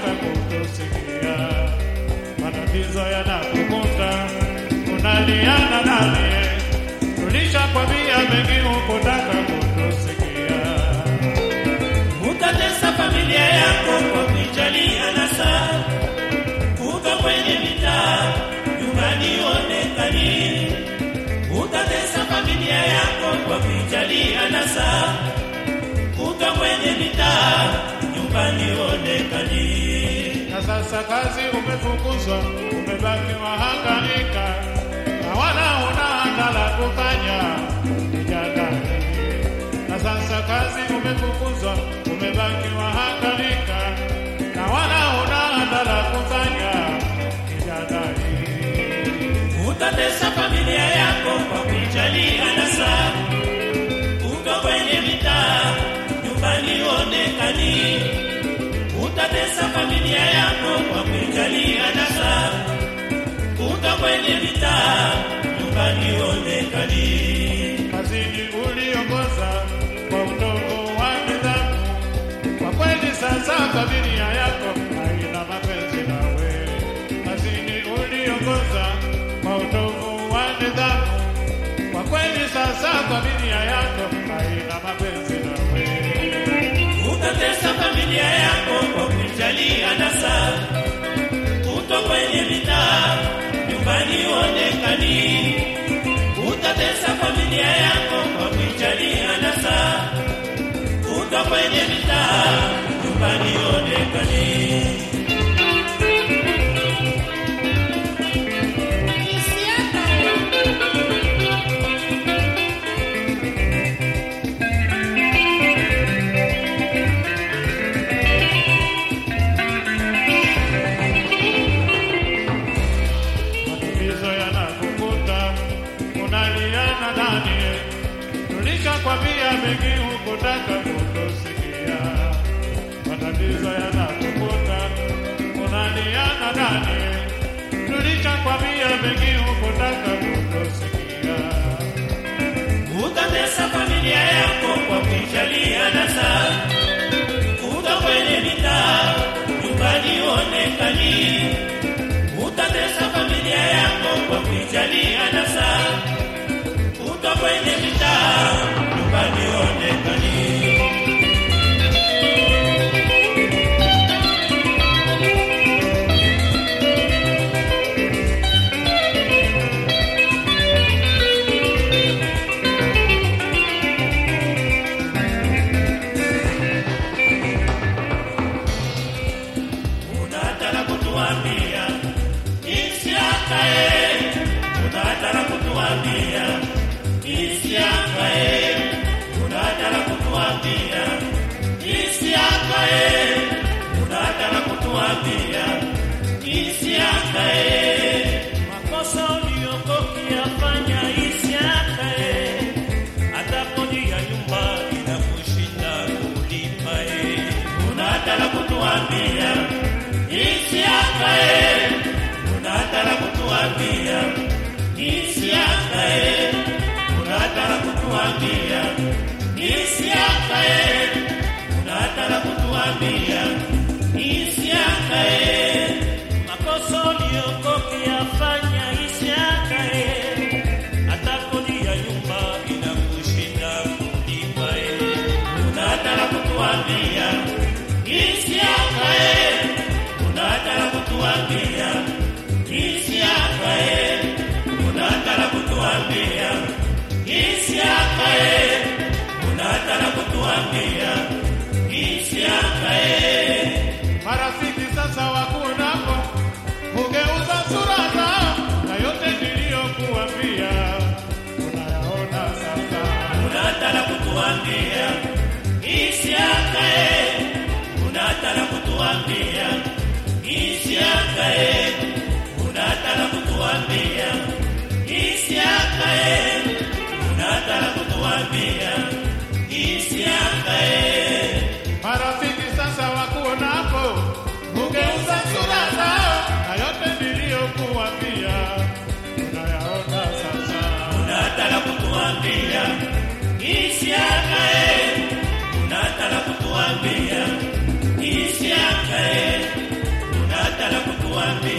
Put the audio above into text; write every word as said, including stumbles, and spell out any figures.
kutaka kutusikia. Matatizo yanakukuta, unaliana nani? Tulishakwambia mengi hukutaka kutusikia. Utatesa familia yako kwa kujali anasa. Uko kwenye mitaa, nyumbani onekani. Utatesa familia yako kwa kujali anasa. Uko kwenye mitaa, nyumbani onekani. Na sasa kazi umefukuzwa, umebaki wahangaika, na wala huna hata la kufanya kijana. Na sasa kazi umefukuzwa, umebaki wahangaika, na wala huna hata la kufanya kijana. Utatesa familia yako kwa kujali anasa. Uko kwenye mitaa, nyumbani onekani. Utatesa familia yako kwa kujali anasa. Uko kwenye mitaa, nyumbani onekani. Kazini uliongoza kwa utovu wa nidhamu, kwa kweli sasa familia yako haina mapenzi nawe. Kazini uliongoza kwa utovu wa nidhamu, kwa kweli sasa familia yako haina mapenzi nawe. Utatesa familia yako kwa kujali anasa. Uko kwenye mitaa, nyumbani onekani. Utatesa familia yako kwa kujali anasa. Uko kwenye mitaa, nyumbani onekani. Tulishakwambia mengi hukutaka kutusikia. Matatizo yanakukuta, unaliana nani? Tulishakwambia mengi hukutaka kutusikia. Utatesa familia yako kwa kujali anasa. Uko kwenye mitaa, nyumbani onekani. Utatesa familia yako kwa kujali anasa. Uko kwenye mitaa, nyumbani onekani. Unataka kutuambia isiakae. Unataka kutuambia isiakae. Unataka kutuambia isiakae. Unataka kutuambia isiakae. Makosa uliyokofanya isiakae. Hata kodi ya nyumba inakushinda kulipa. Unataka kutuambia isiakae. Unataka kutuambia isiakae. Unataka kutuambia isiakae. Unataka kutuambia isiakae. Makosa uliyokofanya isiakae. Hata kodi ya nyumba inakushinda kulipa. Unataka kutuambia isiakae. Unataka kutuambia isiakae. Unataka kutuambia isiakae. Unataka kutuambia isiakae. Marafiki sasa wakuonapo, ugeuza sura zao, na yote niliyokuambia unayaona sasa. Unataka kutuambia isiakae. Unataka kutuambia isiakae. Unataka kutuambia isiakae. Unataka kutuambia isiakae. Marafiki sasa wakuonapo, ugeuza sura zao, na yote niliyokuambia unayaona sasa. Unataka kutuambia isiakae. Unataka kutuambia isiakae. kutuambia.